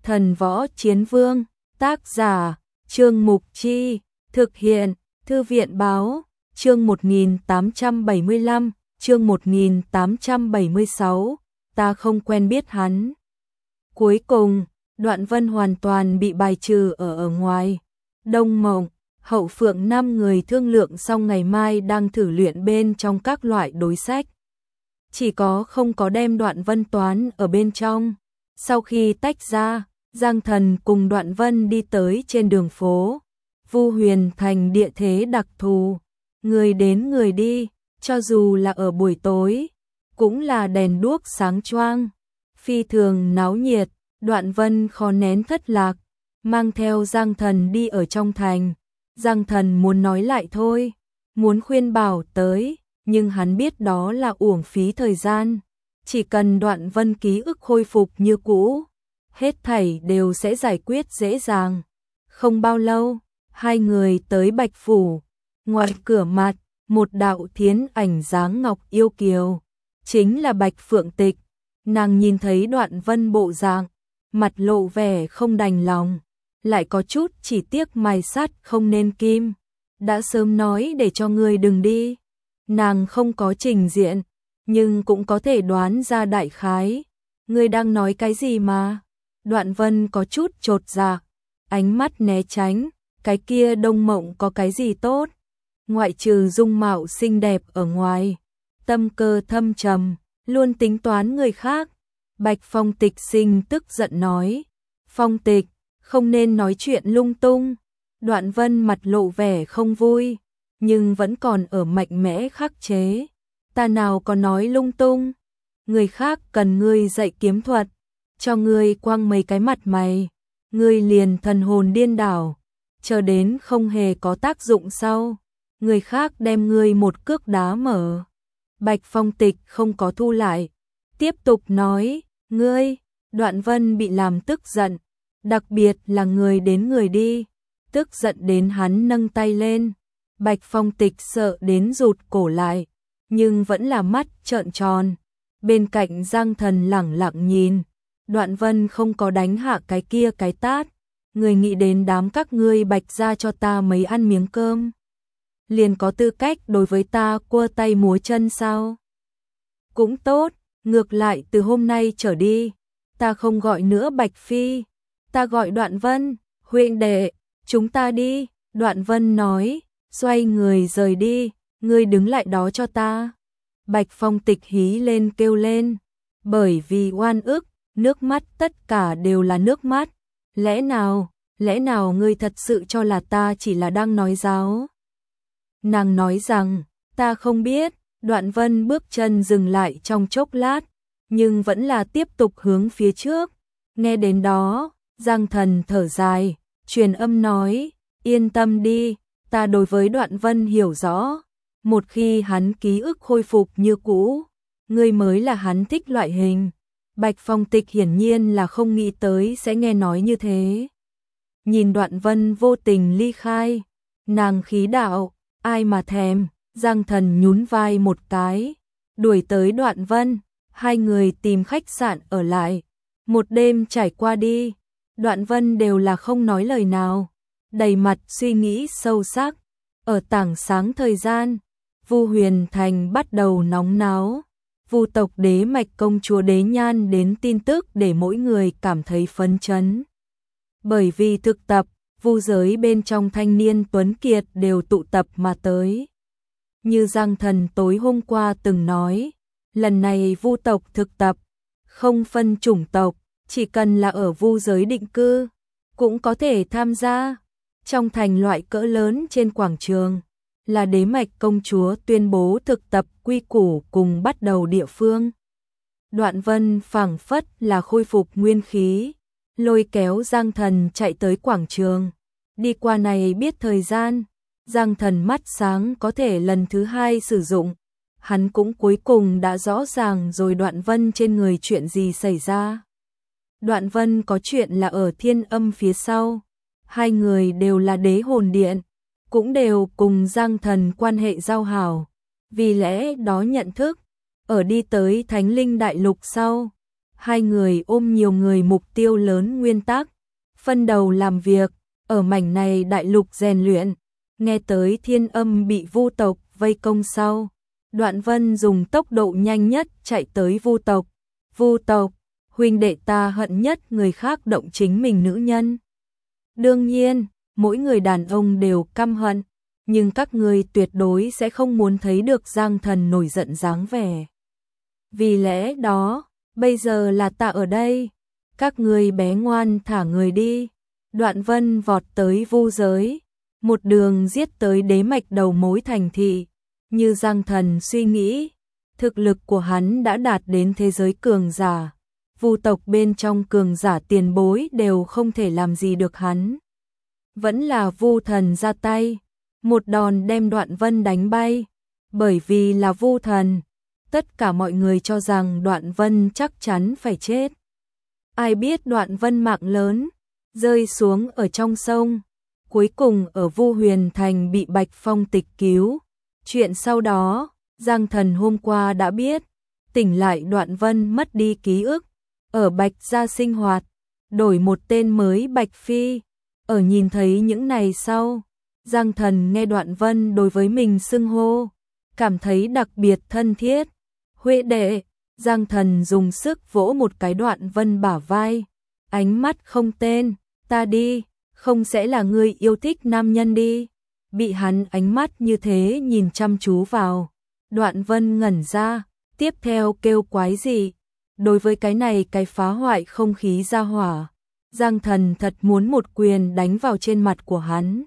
Thần Võ Chiến Vương, tác giả, Trương Mục Chi, thực hiện, Thư viện Báo, chương 1875, chương 1876, ta không quen biết hắn. Cuối cùng, Đoạn Vân hoàn toàn bị bài trừ ở ngoài. Đông Mộng, Hậu Phượng 5 người thương lượng xong ngày mai đang thử luyện bên trong các loại đối sách. Chỉ có không có đem Đoạn Vân toán ở bên trong. Sau khi tách ra, Giang Thần cùng Đoạn Vân đi tới trên đường phố. Vu Huyền Thành địa thế đặc thù, người đến người đi, cho dù là ở buổi tối, cũng là đèn đuốc sáng choang, phi thường náo nhiệt. Đoạn Vân khó nén thất lạc, mang theo Giang Thần đi ở trong thành. Giang Thần muốn nói lại thôi, muốn khuyên bảo tới, nhưng hắn biết đó là uổng phí thời gian. Chỉ cần Đoạn Vân ký ức khôi phục như cũ, hết thảy đều sẽ giải quyết dễ dàng. Không bao lâu, hai người tới Bạch Phủ. Ngoài cửa mặt, một đạo thiến ảnh dáng ngọc yêu kiều, chính là Bạch Phượng Tịch. Nàng nhìn thấy Đoạn Vân bộ dạng, mặt lộ vẻ không đành lòng, lại có chút chỉ tiếc mài sắt không nên kim. Đã sớm nói để cho ngươi đừng đi. Nàng không có trình diện, nhưng cũng có thể đoán ra đại khái. Ngươi đang nói cái gì mà? Đoạn Vân có chút chột dạ, ánh mắt né tránh. Cái kia Đông Mộng có cái gì tốt? Ngoại trừ dung mạo xinh đẹp ở ngoài, tâm cơ thâm trầm, luôn tính toán người khác. Bạch Phong Tịch sinh tức giận nói, Phong Tịch, không nên nói chuyện lung tung. Đoạn Vân mặt lộ vẻ không vui, nhưng vẫn còn ở mạnh mẽ khắc chế. Ta nào có nói lung tung, người khác cần ngươi dạy kiếm thuật, cho ngươi quăng mấy cái mặt mày, ngươi liền thần hồn điên đảo, chờ đến không hề có tác dụng sau, người khác đem ngươi một cước đá mở. Bạch Phong Tịch không có thu lại, tiếp tục nói, ngươi. Đoạn Vân bị làm tức giận, đặc biệt là người đến người đi, tức giận đến hắn nâng tay lên. Bạch Phong Tịch sợ đến rụt cổ lại, nhưng vẫn là mắt trợn tròn. Bên cạnh Giang Thần lẳng lặng nhìn, Đoạn Vân không có đánh hạ cái kia cái tát. Người nghĩ đến đám các ngươi Bạch ra cho ta mấy ăn miếng cơm, liền có tư cách đối với ta cua tay múa chân sao? Cũng tốt, ngược lại từ hôm nay trở đi, ta không gọi nữa Bạch Phi, ta gọi Đoạn Vân. Huynh đệ, chúng ta đi. Đoạn Vân nói, xoay người rời đi. Ngươi đứng lại đó cho ta. Bạch Phong Tịch hí lên kêu lên, bởi vì oan ức, nước mắt tất cả đều là nước mắt. Lẽ nào ngươi thật sự cho là ta chỉ là đang nói dáo? Nàng nói rằng, ta không biết. Đoạn Vân bước chân dừng lại trong chốc lát, nhưng vẫn là tiếp tục hướng phía trước. Nghe đến đó, Giang Thần thở dài, truyền âm nói, yên tâm đi, ta đối với Đoạn Vân hiểu rõ. Một khi hắn ký ức khôi phục như cũ, ngươi mới là hắn thích loại hình. Bạch Phong Tịch hiển nhiên là không nghĩ tới sẽ nghe nói như thế. Nhìn Đoạn Vân vô tình ly khai, nàng khí đạo, ai mà thèm. Giang Thần nhún vai một cái, đuổi tới Đoạn Vân. Hai người tìm khách sạn ở lại. Một đêm trải qua đi, Đoạn Vân đều là không nói lời nào, đầy mặt suy nghĩ sâu sắc. Ở tảng sáng thời gian, Vu Huyền Thành bắt đầu nóng náo. Vu tộc đế mạch công chúa Đế Nhan đến tin tức để mỗi người cảm thấy phấn chấn. Bởi vì thực tập, Vu giới bên trong thanh niên tuấn kiệt đều tụ tập mà tới. Như Giang Thần tối hôm qua từng nói, lần này Vu tộc thực tập, không phân chủng tộc, chỉ cần là ở Vu giới định cư, cũng có thể tham gia. Trong thành loại cỡ lớn trên quảng trường, là đế mạch công chúa tuyên bố thực tập quy củ cùng bắt đầu địa phương. Đoạn Vân phảng phất là khôi phục nguyên khí, lôi kéo Giang Thần chạy tới quảng trường. Đi qua này biết thời gian, Giang Thần mắt sáng có thể lần thứ hai sử dụng. Hắn cũng cuối cùng đã rõ ràng rồi Đoạn Vân trên người chuyện gì xảy ra. Đoạn Vân có chuyện là ở Thiên Âm phía sau. Hai người đều là đế hồn điện, cũng đều cùng Giang Thần quan hệ giao hảo. Vì lẽ đó nhận thức, ở đi tới Thánh Linh Đại Lục sau, Hai người ôm nhiều người mục tiêu lớn nguyên tắc, phân đầu làm việc, ở mảnh này đại lục rèn luyện. Nghe tới thiên âm bị Vu tộc vây công sau, Đoạn Vân dùng tốc độ nhanh nhất chạy tới Vu tộc. Vu tộc, huynh đệ ta hận nhất người khác động chính mình nữ nhân. Đương nhiên, mỗi người đàn ông đều căm hận, nhưng các ngươi tuyệt đối sẽ không muốn thấy được Giang Thần nổi giận dáng vẻ. Vì lẽ đó, bây giờ là ta ở đây, các ngươi bé ngoan thả người đi. Đoạn Vân vọt tới Vu giới, một đường giết tới đế mạch đầu mối thành thị. Như Giang Thần suy nghĩ, thực lực của hắn đã đạt đến thế giới cường giả. Vu tộc bên trong cường giả tiền bối đều không thể làm gì được hắn. Vẫn là Vu thần ra tay, một đòn đem Đoạn Vân đánh bay. Bởi vì là Vu thần, tất cả mọi người cho rằng Đoạn Vân chắc chắn phải chết. Ai biết Đoạn Vân mạng lớn, rơi xuống ở trong sông. Cuối cùng ở Vu Huyền Thành bị Bạch Phong tịch cứu. Chuyện sau đó, Giang Thần hôm qua đã biết, tỉnh lại Đoạn Vân mất đi ký ức. Ở Bạch gia sinh hoạt, đổi một tên mới Bạch Phi. Ở nhìn thấy những này sau, Giang Thần nghe Đoạn Vân đối với mình xưng hô, cảm thấy đặc biệt thân thiết. Huệ đệ, Giang Thần dùng sức vỗ một cái Đoạn Vân bả vai, ánh mắt không tên, ta đi, không sẽ là người yêu thích nam nhân đi. Bị hắn ánh mắt như thế nhìn chăm chú vào, Đoạn Vân ngẩn ra, tiếp theo kêu quái gì. Đối với cái này cái phá hoại không khí ra hỏa, Giang Thần thật muốn một quyền đánh vào trên mặt của hắn.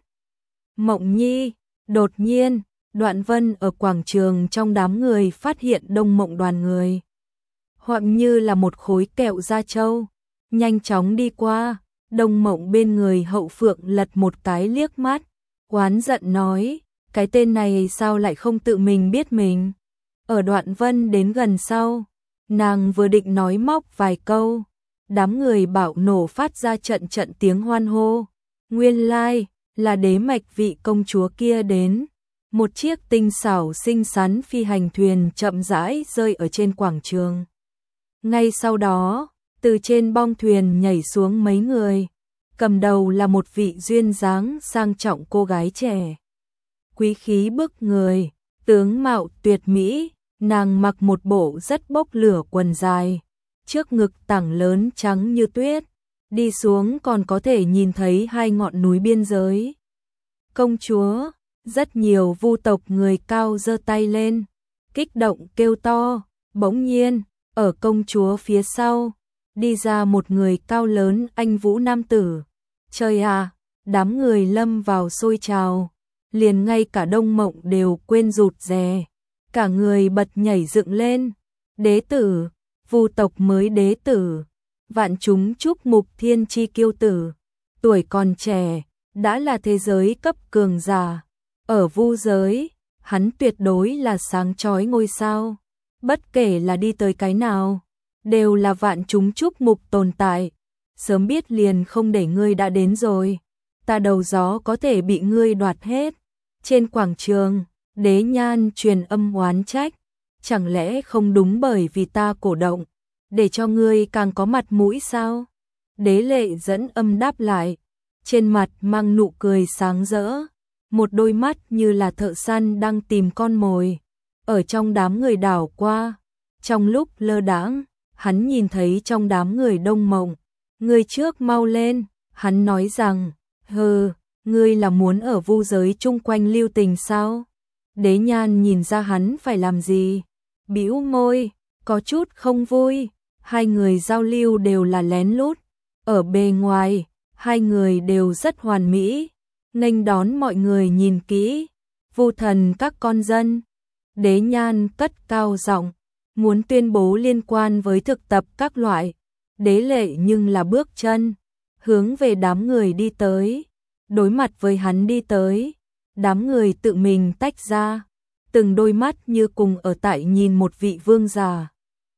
Mộng Nhi, đột nhiên, Đoạn Vân ở quảng trường trong đám người phát hiện Đông Mộng đoàn người. Hoặc như là một khối kẹo da trâu, nhanh chóng đi qua, Đông Mộng bên người Hậu Phượng lật một cái liếc mắt, oán giận nói, cái tên này sao lại không tự mình biết mình. Ở Đoạn Vân đến gần sau, nàng vừa định nói móc vài câu, đám người bạo nổ phát ra trận trận tiếng hoan hô. Nguyên lai, là đế mạch vị công chúa kia đến. Một chiếc tinh xảo xinh xắn phi hành thuyền chậm rãi rơi ở trên quảng trường. Ngay sau đó, từ trên bong thuyền nhảy xuống mấy người. Cầm đầu là một vị duyên dáng sang trọng cô gái trẻ. Quý khí bức người, tướng mạo tuyệt mỹ. Nàng mặc một bộ rất bốc lửa quần dài, trước ngực tảng lớn trắng như tuyết, đi xuống còn có thể nhìn thấy hai ngọn núi biên giới. Công chúa, rất nhiều Vu tộc người cao giơ tay lên, kích động kêu to, bỗng nhiên, ở công chúa phía sau, đi ra một người cao lớn anh vũ nam tử. Trời à, đám người lâm vào sôi trào, liền ngay cả Đông Mộng đều quên rụt rè. Cả người bật nhảy dựng lên. Đế tử, Vu tộc mới đế tử. Vạn chúng chúc mục thiên chi kiêu tử. Tuổi còn trẻ, đã là thế giới cấp cường giả. Ở Vu giới, hắn tuyệt đối là sáng chói ngôi sao. Bất kể là đi tới cái nào, đều là vạn chúng chúc mục tồn tại. Sớm biết liền không để ngươi đã đến rồi. Ta đầu gió có thể bị ngươi đoạt hết. Trên quảng trường, Đế Nhan truyền âm oán trách, chẳng lẽ không đúng bởi vì ta cổ động, để cho ngươi càng có mặt mũi sao? Đế Lệ dẫn âm đáp lại, trên mặt mang nụ cười sáng rỡ, một đôi mắt như là thợ săn đang tìm con mồi, ở trong đám người đảo qua. Trong lúc lơ đãng, hắn nhìn thấy trong đám người Đông Mộng, người trước mau lên, hắn nói rằng, hừ, ngươi là muốn ở Vu giới chung quanh lưu tình sao? Đế Nhan nhìn ra hắn phải làm gì, bĩu môi, có chút không vui. Hai người giao lưu đều là lén lút, ở bề ngoài, hai người đều rất hoàn mỹ, nghênh đón mọi người nhìn kỹ. Vu thần các con dân, Đế Nhan cất cao giọng, muốn tuyên bố liên quan với thực tập các loại. Đế Lệ nhưng là bước chân, hướng về đám người đi tới, đối mặt với hắn đi tới. Đám người tự mình tách ra, từng đôi mắt như cùng ở tại nhìn một vị vương giả.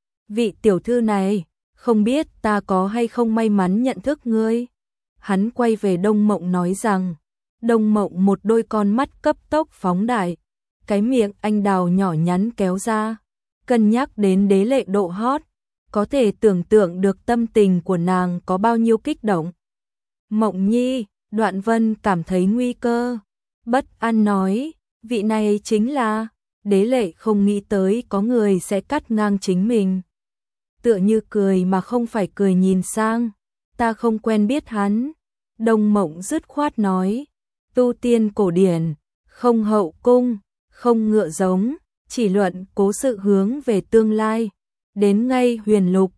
Vị tiểu thư này, không biết ta có hay không may mắn nhận thức ngươi. Hắn quay về Đông Mộng nói rằng, Đông Mộng một đôi con mắt cấp tốc phóng đại, cái miệng anh đào nhỏ nhắn kéo ra, cân nhắc đến Đế Lệ độ hot, có thể tưởng tượng được tâm tình của nàng có bao nhiêu kích động. Mộng Nhi, Đoạn Vân cảm thấy nguy cơ, bất an nói, vị này chính là, Đế Lệ không nghĩ tới có người sẽ cắt ngang chính mình. Tựa như cười mà không phải cười nhìn sang, ta không quen biết hắn. Đông Mộng dứt khoát nói, tu tiên cổ điển, không hậu cung, không ngựa giống, chỉ luận cố sự hướng về tương lai. Đến ngay huyền lục,